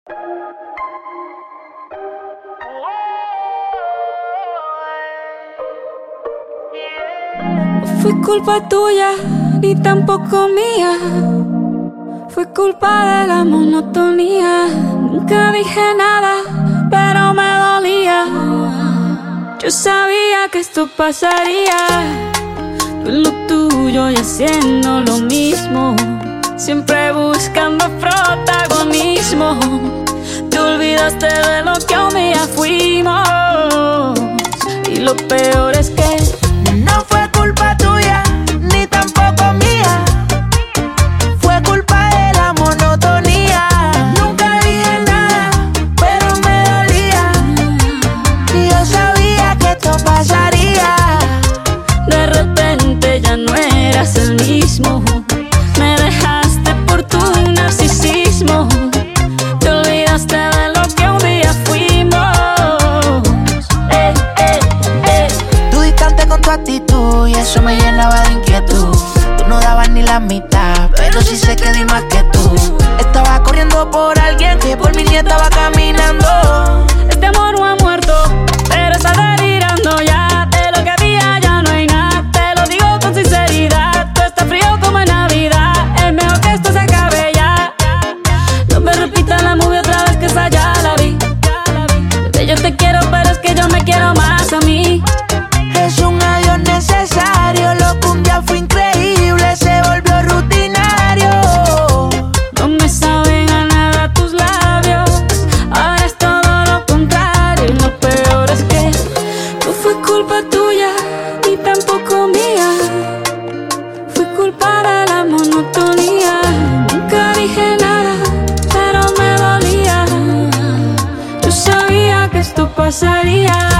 No fue culpa tuya, ni tampoco mía. Fue culpa de la monotonía. Nunca dije nada, pero me dolía. Yo sabía que esto pasaría. Tú en lo tuyo y haciendo lo mismo, siempre buscando protagonismo. Te olvidaste de lo que un día fuimos. Y lo peor es que no fue culpa tuya, ni tampoco mía. Fue culpa de la monotonía. Nunca dije nada, pero me dolía. Y yo sabía que esto pasaría. de repente ya no eras el mismo. Me dejaste por tu narcisismo. Te olvidaste de lo que un día fuimos. Tú distante con tu actitud y eso me llenaba de inquietud. Tú no dabas ni la mitad, pero sí sé que di más que tú. Estaba corriendo por alguien que por mí ni estaba caminando. Este amor no ha muerto, pero está delirando ya. De lo que había ya no hay nada. Te lo digo con sinceridad. Tú estás frío como en Navidad. Es mejor que esto se acabe ya. No me repita la movie otra vez, que esa ya la vi. Bebé, yo te quiero, pero es que yo me quiero más a mí. Es un adiós necesario. Lo que un día fue increíble se volvió rutinario. No me saben a nada tus labios. Ahora es todo lo contrario. Y lo peor es que no fue culpa tuya, ni tampoco mía. Fue culpa de la monotonía. Nunca dije nada, pero me dolía. Yo sabía que esto pasaría.